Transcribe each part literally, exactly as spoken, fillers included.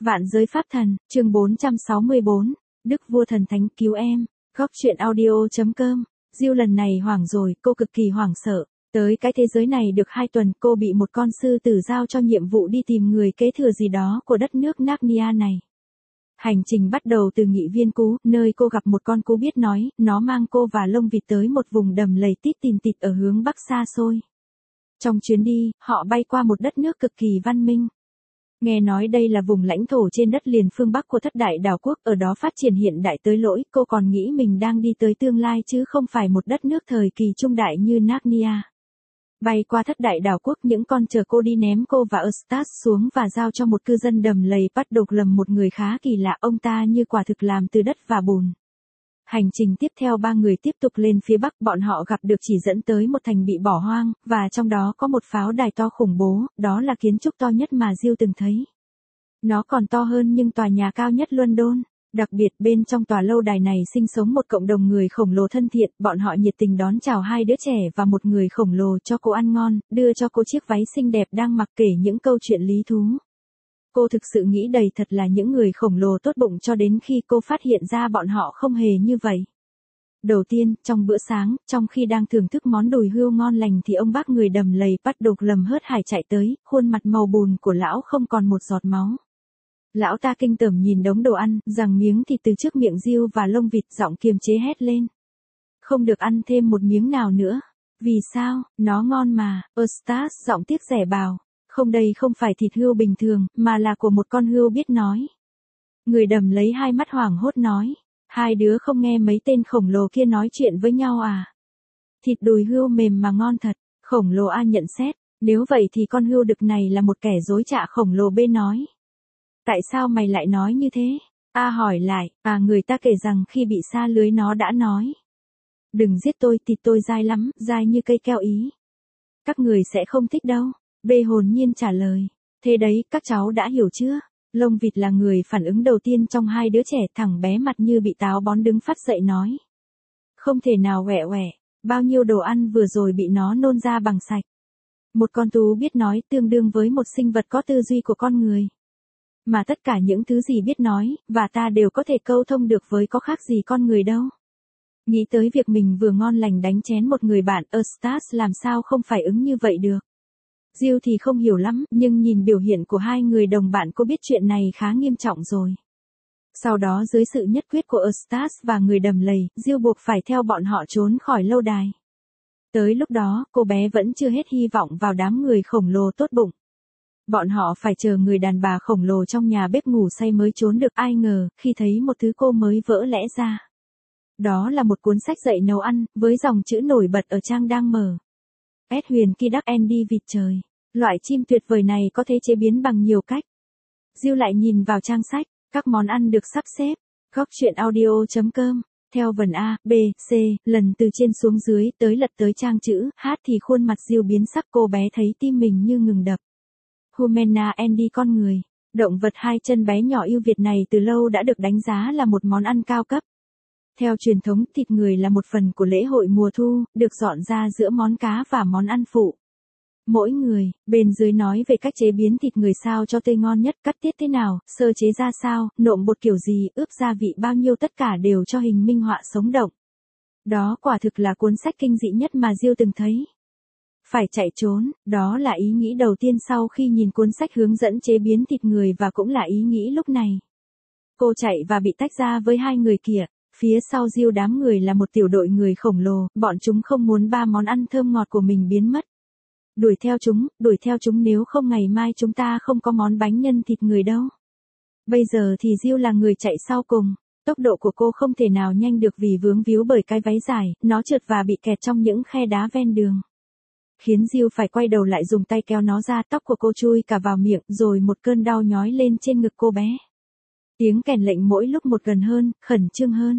Vạn giới pháp thần, chương bốn trăm sáu mươi bốn, Đức vua thần thánh cứu em, góc truyện audio.com. Diêu lần này hoảng rồi, cô cực kỳ hoảng sợ. Tới cái thế giới này được hai tuần, cô bị một con sư tử giao cho nhiệm vụ đi tìm người kế thừa gì đó của đất nước Narnia này. Hành trình bắt đầu từ nghị viên cú, nơi cô gặp một con cú biết nói, nó mang cô và lông vịt tới một vùng đầm lầy tít tìn tịt ở hướng bắc xa xôi. Trong chuyến đi, họ bay qua một đất nước cực kỳ văn minh. Nghe nói đây là vùng lãnh thổ trên đất liền phương Bắc của thất đại đảo quốc, ở đó phát triển hiện đại tới lỗi, cô còn nghĩ mình đang đi tới tương lai chứ không phải một đất nước thời kỳ trung đại như Narnia. Bay qua thất đại đảo quốc, những con chờ cô đi ném cô và Eustace xuống và giao cho một cư dân đầm lầy bắt độc lầm, một người khá kỳ lạ, ông ta như quả thực làm từ đất và bùn. Hành trình tiếp theo ba người tiếp tục lên phía bắc, bọn họ gặp được chỉ dẫn tới một thành bị bỏ hoang, và trong đó có một pháo đài to khủng bố, đó là kiến trúc to nhất mà Diêu từng thấy. Nó còn to hơn nhưng tòa nhà cao nhất London. Đặc biệt bên trong tòa lâu đài này sinh sống một cộng đồng người khổng lồ thân thiện, bọn họ nhiệt tình đón chào hai đứa trẻ và một người khổng lồ, cho cô ăn ngon, đưa cho cô chiếc váy xinh đẹp đang mặc, kể những câu chuyện lý thú. Cô thực sự nghĩ đầy thật là những người khổng lồ tốt bụng, cho đến khi cô phát hiện ra bọn họ không hề như vậy. Đầu tiên, trong bữa sáng, trong khi đang thưởng thức món đùi hươu ngon lành thì ông bác người đầm lầy bắt độc lầm hớt hải chạy tới, khuôn mặt màu bùn của lão không còn một giọt máu. Lão ta kinh tởm nhìn đống đồ ăn, giằng miếng thịt từ trước miệng Diêu và lông vịt, giọng kiềm chế hét lên. Không được ăn thêm một miếng nào nữa. Vì sao? Nó ngon mà. Eustace giọng tiếc rẻ bảo. Không, đây không phải thịt hươu bình thường, mà là của một con hươu biết nói. Người đầm lấy hai mắt hoảng hốt nói. Hai đứa không nghe mấy tên khổng lồ kia nói chuyện với nhau à? Thịt đùi hươu mềm mà ngon thật. Khổng lồ A nhận xét. Nếu vậy thì con hươu đực này là một kẻ dối trá, khổng lồ B nói. Tại sao mày lại nói như thế? A hỏi lại, à người ta kể rằng khi bị sa lưới nó đã nói. Đừng giết tôi, thịt tôi dai lắm, dai như cây keo ý. Các người sẽ không thích đâu. B hồn nhiên trả lời. Thế đấy, các cháu đã hiểu chưa? Lông vịt là người phản ứng đầu tiên trong hai đứa trẻ, thằng bé mặt như bị táo bón đứng phát dậy nói. Không thể nào quẹ quẹ, bao nhiêu đồ ăn vừa rồi bị nó nôn ra bằng sạch. Một con tú biết nói tương đương với một sinh vật có tư duy của con người. Mà tất cả những thứ gì biết nói, và ta đều có thể câu thông được với, có khác gì con người đâu. Nghĩ tới việc mình vừa ngon lành đánh chén một người bạn, Eustace làm sao không phải ứng như vậy được. Diêu thì không hiểu lắm, nhưng nhìn biểu hiện của hai người đồng bạn cô biết chuyện này khá nghiêm trọng rồi. Sau đó dưới sự nhất quyết của Eustace và người đầm lầy, Diêu buộc phải theo bọn họ trốn khỏi lâu đài. Tới lúc đó, cô bé vẫn chưa hết hy vọng vào đám người khổng lồ tốt bụng. Bọn họ phải chờ người đàn bà khổng lồ trong nhà bếp ngủ say mới trốn được, ai ngờ, khi thấy một thứ cô mới vỡ lẽ ra. Đó là một cuốn sách dạy nấu ăn, với dòng chữ nổi bật ở trang đang mở. Ed huyền kỳ đắc Andy vịt trời. Loại chim tuyệt vời này có thể chế biến bằng nhiều cách. Diêu lại nhìn vào trang sách, các món ăn được sắp xếp. Góc truyện audio.com. Theo vần A, B, C, lần từ trên xuống dưới, tới lật tới trang chữ H thì khuôn mặt Diêu biến sắc, cô bé thấy tim mình như ngừng đập. Humana Andy, con người. Động vật hai chân bé nhỏ yêu Việt này từ lâu đã được đánh giá là một món ăn cao cấp. Theo truyền thống, thịt người là một phần của lễ hội mùa thu, được dọn ra giữa món cá và món ăn phụ. Mỗi người, bên dưới nói về cách chế biến thịt người sao cho tươi ngon nhất, cắt tiết thế nào, sơ chế ra sao, nộm bột kiểu gì, ướp gia vị bao nhiêu, tất cả đều cho hình minh họa sống động. Đó quả thực là cuốn sách kinh dị nhất mà Diêu từng thấy. Phải chạy trốn, đó là ý nghĩ đầu tiên sau khi nhìn cuốn sách hướng dẫn chế biến thịt người, và cũng là ý nghĩ lúc này. Cô chạy và bị tách ra với hai người kia. Phía sau Diêu đám người là một tiểu đội người khổng lồ, bọn chúng không muốn ba món ăn thơm ngọt của mình biến mất. Đuổi theo chúng, đuổi theo chúng, nếu không ngày mai chúng ta không có món bánh nhân thịt người đâu. Bây giờ thì Diêu là người chạy sau cùng. Tốc độ của cô không thể nào nhanh được vì vướng víu bởi cái váy dài, nó trượt và bị kẹt trong những khe đá ven đường. Khiến Diêu phải quay đầu lại dùng tay kéo nó ra, tóc của cô chui cả vào miệng, rồi một cơn đau nhói lên trên ngực cô bé. Tiếng kèn lệnh mỗi lúc một gần hơn, khẩn trương hơn.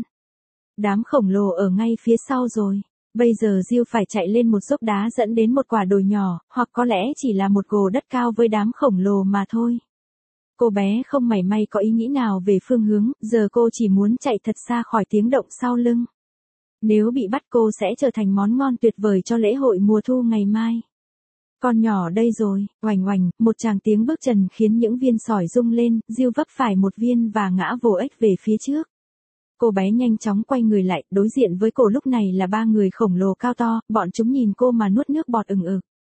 Đám khổng lồ ở ngay phía sau rồi. Bây giờ Diêu phải chạy lên một dốc đá dẫn đến một quả đồi nhỏ, hoặc có lẽ chỉ là một gồ đất cao với đám khổng lồ mà thôi. Cô bé không mảy may có ý nghĩ nào về phương hướng, giờ cô chỉ muốn chạy thật xa khỏi tiếng động sau lưng. Nếu bị bắt cô sẽ trở thành món ngon tuyệt vời cho lễ hội mùa thu ngày mai. Con nhỏ đây rồi, oành oành, một tràng tiếng bước chân khiến những viên sỏi rung lên, Diêu vấp phải một viên và ngã vồ ếch về phía trước. Cô bé nhanh chóng quay người lại, đối diện với cô lúc này là ba người khổng lồ cao to, bọn chúng nhìn cô mà nuốt nước bọt ừng ực.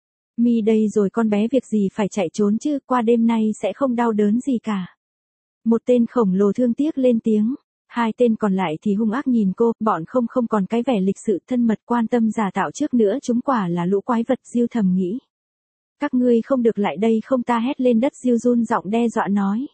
Mi đây rồi con bé việc gì phải chạy trốn chứ, qua đêm nay sẽ không đau đớn gì cả. Một tên khổng lồ thương tiếc lên tiếng. Hai tên còn lại thì hung ác nhìn cô, bọn không không còn cái vẻ lịch sự thân mật quan tâm giả tạo trước nữa, chúng quả là lũ quái vật, Diêu thầm nghĩ. Các ngươi không được lại đây không, ta hét lên đất, Diêu run giọng đe dọa nói.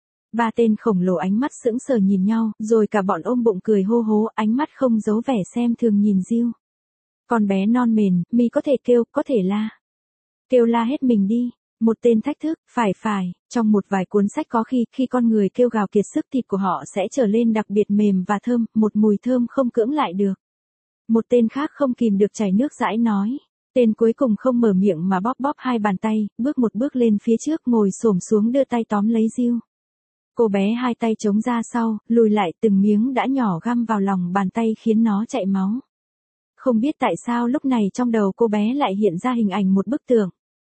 Ba tên khổng lồ ánh mắt sững sờ nhìn nhau, rồi cả bọn ôm bụng cười hô hố, ánh mắt không giấu vẻ xem thường nhìn Diêu. Con bé non mềm, Mi có thể kêu, có thể la. Kêu la hết mình đi. Một tên thách thức, phải phải, trong một vài cuốn sách có khi, khi con người kêu gào kiệt sức thịt của họ sẽ trở lên đặc biệt mềm và thơm, một mùi thơm không cưỡng lại được. Một tên khác không kìm được chảy nước dãi nói. Tên cuối cùng không mở miệng mà bóp bóp hai bàn tay, bước một bước lên phía trước, ngồi xổm xuống đưa tay tóm lấy Diêu. Cô bé hai tay chống ra sau, lùi lại, từng miếng đã nhỏ găm vào lòng bàn tay khiến nó chảy máu. Không biết tại sao lúc này trong đầu cô bé lại hiện ra hình ảnh một bức tượng.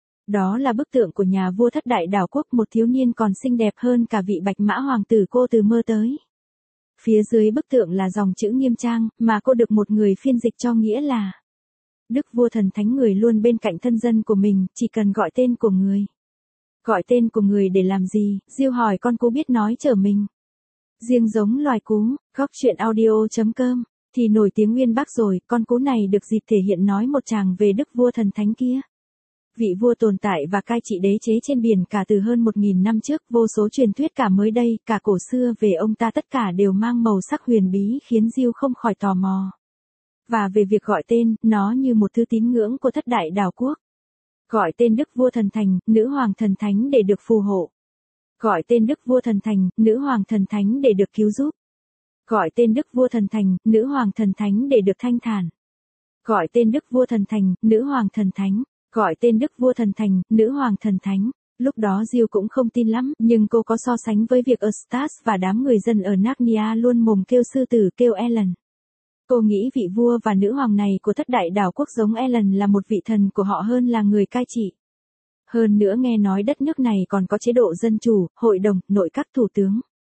Đó là bức tượng của nhà vua thất đại đảo quốc, một thiếu niên còn xinh đẹp hơn cả vị bạch mã hoàng tử cô từ mơ tới. Phía dưới bức tượng là dòng chữ nghiêm trang, mà cô được một người phiên dịch cho nghĩa là: Đức vua thần thánh người luôn bên cạnh thân dân của mình, chỉ cần gọi tên của người. Gọi tên của người để làm gì? Diêu hỏi con cú biết nói chở mình. Riêng giống loài cú, góc truyện audio chấm com, thì nổi tiếng Nguyên Bắc rồi, con cú này được dịp thể hiện nói một tràng về đức vua thần thánh kia. Vị vua tồn tại và cai trị đế chế trên biển cả từ hơn một nghìn năm trước, vô số truyền thuyết cả mới đây, cả cổ xưa về ông ta tất cả đều mang màu sắc huyền bí khiến Diêu không khỏi tò mò. Và về việc gọi tên, nó như một thứ tín ngưỡng của thất đại đảo quốc. Gọi tên đức vua thần thành, nữ hoàng thần thánh để được phù hộ. Gọi tên đức vua thần thành, nữ hoàng thần thánh để được cứu giúp. Gọi tên đức vua thần thành, nữ hoàng thần thánh để được thanh thản. Gọi tên đức vua thần thành, nữ hoàng thần thánh. Gọi tên đức vua thần thành, nữ hoàng thần thánh. Lúc đó Diêu cũng không tin lắm, nhưng cô có so sánh với việc Eustace và đám người dân ở Narnia luôn mồm kêu sư tử, kêu Ellen. Cô nghĩ vị vua và nữ hoàng này của thất đại đảo quốc giống Ellen là một vị thần của họ hơn là người cai trị. Hơn nữa nghe nói đất nước này còn có chế độ dân chủ, hội đồng, nội các thủ tướng.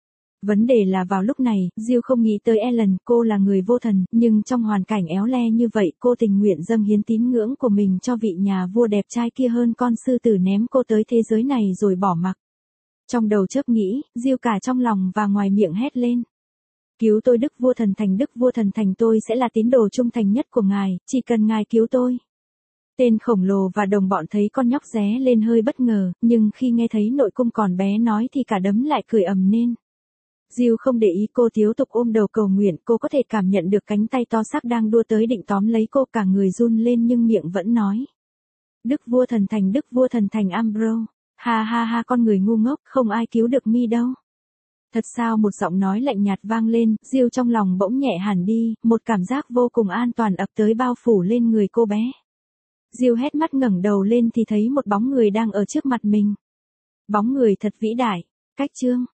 Vấn đề là vào lúc này, Diêu không nghĩ tới Ellen, cô là người vô thần, nhưng trong hoàn cảnh éo le như vậy, cô tình nguyện dâng hiến tín ngưỡng của mình cho vị nhà vua đẹp trai kia hơn con sư tử ném cô tới thế giới này rồi bỏ mặc. Trong đầu chớp nghĩ, Diêu cả trong lòng và ngoài miệng hét lên. Cứu tôi đức vua thần thành, đức vua thần thành, tôi sẽ là tín đồ trung thành nhất của ngài, chỉ cần ngài cứu tôi. Tên khổng lồ và đồng bọn thấy con nhóc ré lên hơi bất ngờ, nhưng khi nghe thấy nội cung còn bé nói thì cả đấm lại cười ầm lên. Diêu không để ý cô tiếp tục ôm đầu cầu nguyện, cô có thể cảm nhận được cánh tay to xác đang đua tới định tóm lấy cô, cả người run lên nhưng miệng vẫn nói. Đức vua thần thành, đức vua thần thành Ambro. Ha ha ha, con người ngu ngốc, không ai cứu được Mi đâu. Thật sao? Một giọng nói lạnh nhạt vang lên, Diêu trong lòng bỗng nhẹ hẳn đi, một cảm giác vô cùng an toàn ập tới bao phủ lên người cô bé. Diêu hét mắt ngẩng đầu lên thì thấy một bóng người đang ở trước mặt mình. Bóng người thật vĩ đại. Cách chương